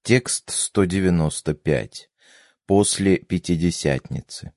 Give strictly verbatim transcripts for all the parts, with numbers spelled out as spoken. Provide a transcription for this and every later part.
Текст сто девяносто пять. После Пятидесятницы.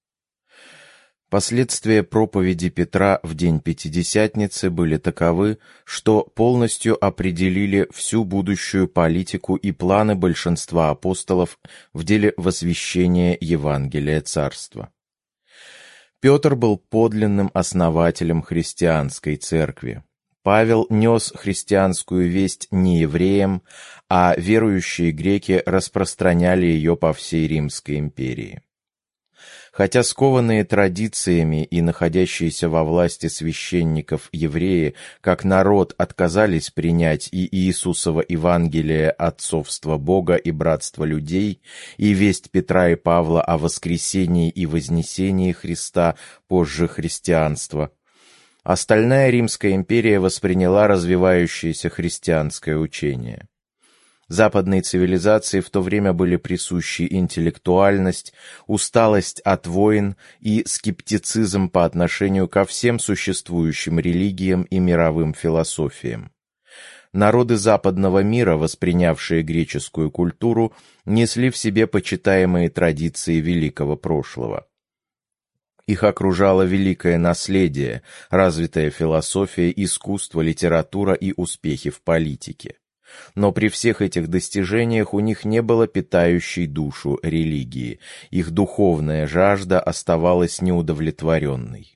Последствия проповеди Петра в день Пятидесятницы были таковы, что полностью определили всю будущую политику и планы большинства апостолов в деле возвещения Евангелия Царства. Петр был подлинным основателем христианской церкви. Павел нес христианскую весть не евреям, а верующие греки распространяли ее по всей Римской империи. Хотя скованные традициями и находящиеся во власти священников евреи, как народ, отказались принять и Иисусово Евангелие отцовства Бога и братства людей, и весть Петра и Павла о воскресении и вознесении Христа, позже христианства, остальная Римская империя восприняла развивающееся христианское учение. Западной цивилизации в то время были присущи интеллектуальность, усталость от войн и скептицизм по отношению ко всем существующим религиям и мировым философиям. Народы западного мира, воспринявшие греческую культуру, несли в себе почитаемые традиции великого прошлого. Их окружало великое наследие, развитая философия, искусство, литература и успехи в политике. Но при всех этих достижениях у них не было питающей душу религии, их духовная жажда оставалась неудовлетворенной.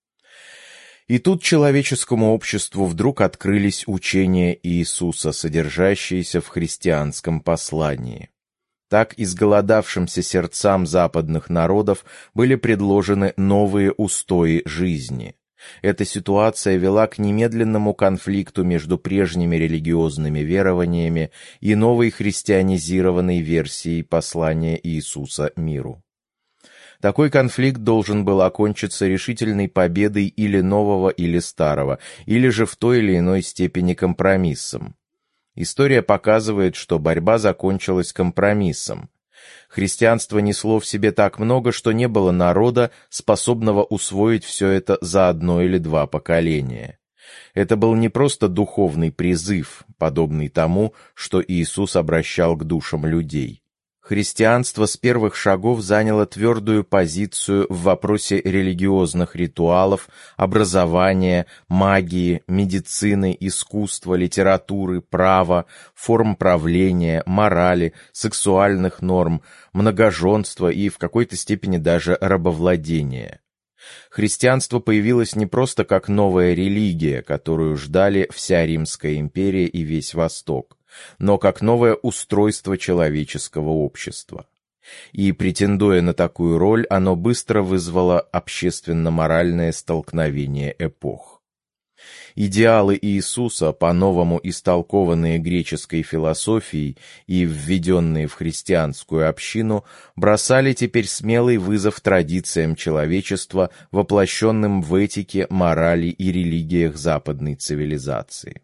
И тут человеческому обществу вдруг открылись учения Иисуса, содержащиеся в христианском послании. Так изголодавшимся сердцам западных народов были предложены новые устои жизни. Эта ситуация вела к немедленному конфликту между прежними религиозными верованиями и новой христианизированной версией послания Иисуса миру. Такой конфликт должен был окончиться решительной победой или нового, или старого, или же в той или иной степени компромиссом. История показывает, что борьба закончилась компромиссом. Христианство несло в себе так много, что не было народа, способного усвоить все это за одно или два поколения. Это был не просто духовный призыв, подобный тому, что Иисус обращал к душам людей. Христианство с первых шагов заняло твердую позицию в вопросе религиозных ритуалов, образования, магии, медицины, искусства, литературы, права, форм правления, морали, сексуальных норм, многоженства и в какой-то степени даже рабовладения. Христианство появилось не просто как новая религия, которую ждали вся Римская империя и весь Восток, но как новое устройство человеческого общества. И, претендуя на такую роль, оно быстро вызвало общественно-моральное столкновение эпох. Идеалы Иисуса, по-новому истолкованные греческой философией и введенные в христианскую общину, бросали теперь смелый вызов традициям человечества, воплощенным в этике, морали и религиях западной цивилизации.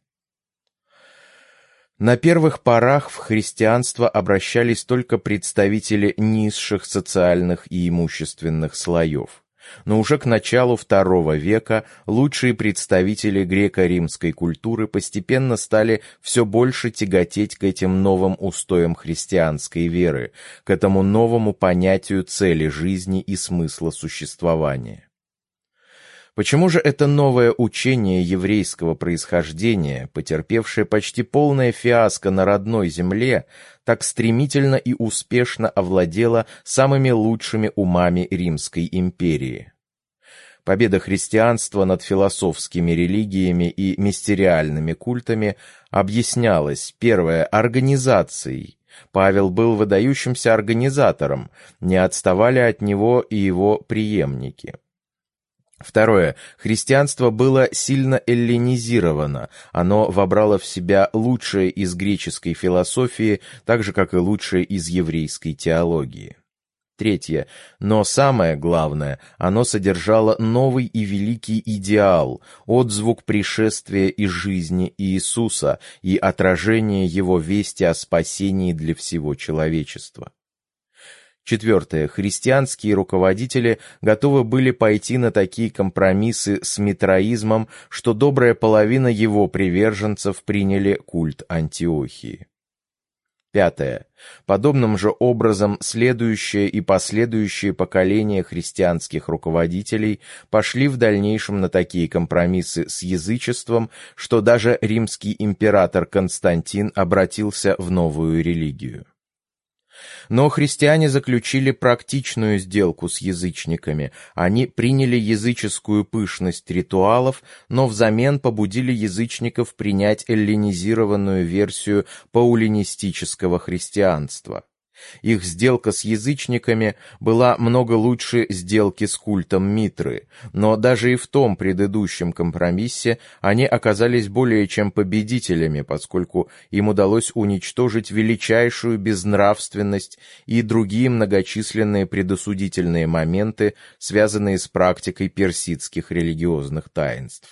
На первых порах в христианство обращались только представители низших социальных и имущественных слоев. Но уже к началу второго века лучшие представители греко-римской культуры постепенно стали все больше тяготеть к этим новым устоям христианской веры, к этому новому понятию цели жизни и смысла существования. Почему же это новое учение еврейского происхождения, потерпевшее почти полное фиаско на родной земле, так стремительно и успешно овладело самыми лучшими умами Римской империи? Победа христианства над философскими религиями и мистериальными культами объяснялась, первое, организацией. Павел был выдающимся организатором, не отставали от него и его преемники. Второе. Христианство было сильно эллинизировано, оно вобрало в себя лучшее из греческой философии, так же, как и лучшее из еврейской теологии. Третье. Но самое главное, оно содержало новый и великий идеал, отзвук пришествия и жизни Иисуса и отражение его вести о спасении для всего человечества. Четвертое. Христианские руководители готовы были пойти на такие компромиссы с митраизмом, что добрая половина его приверженцев приняли культ Антиохии. Пятое. Подобным же образом следующее и последующие поколения христианских руководителей пошли в дальнейшем на такие компромиссы с язычеством, что даже римский император Константин обратился в новую религию. Но христиане заключили практичную сделку с язычниками. Они приняли языческую пышность ритуалов, но взамен побудили язычников принять эллинизированную версию паулинистического христианства. Их сделка с язычниками была много лучше сделки с культом Митры, но даже и в том предыдущем компромиссе они оказались более чем победителями, поскольку им удалось уничтожить величайшую безнравственность и другие многочисленные предосудительные моменты, связанные с практикой персидских религиозных таинств.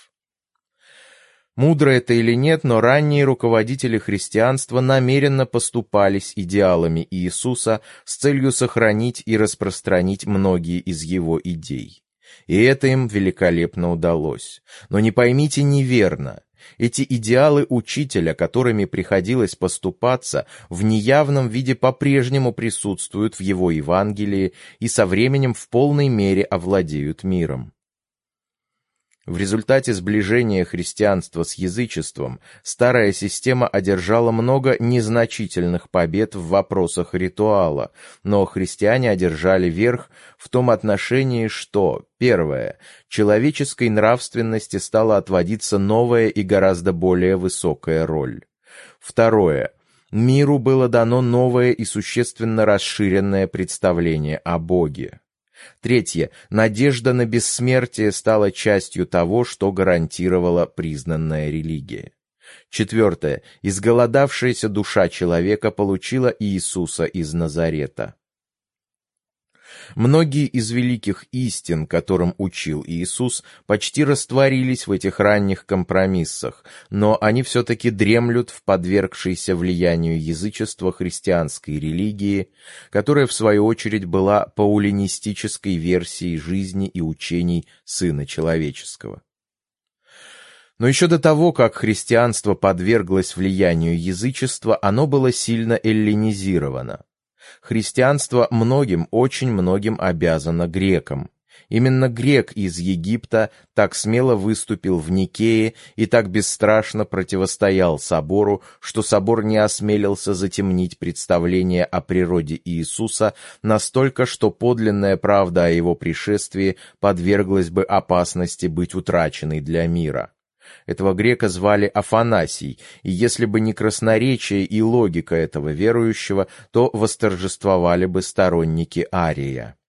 Мудро это или нет, но ранние руководители христианства намеренно поступались идеалами Иисуса с целью сохранить и распространить многие из его идей. И это им великолепно удалось. Но не поймите неверно. Эти идеалы учителя, которыми приходилось поступаться, в неявном виде по-прежнему присутствуют в его Евангелии и со временем в полной мере овладеют миром. В результате сближения христианства с язычеством старая система одержала много незначительных побед в вопросах ритуала, но христиане одержали верх в том отношении, что, первое, человеческой нравственности стала отводиться новая и гораздо более высокая роль. Второе, миру было дано новое и существенно расширенное представление о Боге. Третье. Надежда на бессмертие стала частью того, что гарантировала признанная религия. Четвертое. Изголодавшаяся душа человека получила Иисуса из Назарета. Многие из великих истин, которым учил Иисус, почти растворились в этих ранних компромиссах, но они все-таки дремлют в подвергшейся влиянию язычества христианской религии, которая, в свою очередь, была паулинистической версией жизни и учений Сына Человеческого. Но еще до того, как христианство подверглось влиянию язычества, оно было сильно эллинизировано. Христианство многим, очень многим обязано грекам. Именно грек из Египта так смело выступил в Никее и так бесстрашно противостоял собору, что собор не осмелился затемнить представление о природе Иисуса настолько, что подлинная правда о его пришествии подверглась бы опасности быть утраченной для мира. Этого грека звали Афанасий, и если бы не красноречие и логика этого верующего, то восторжествовали бы сторонники Ария.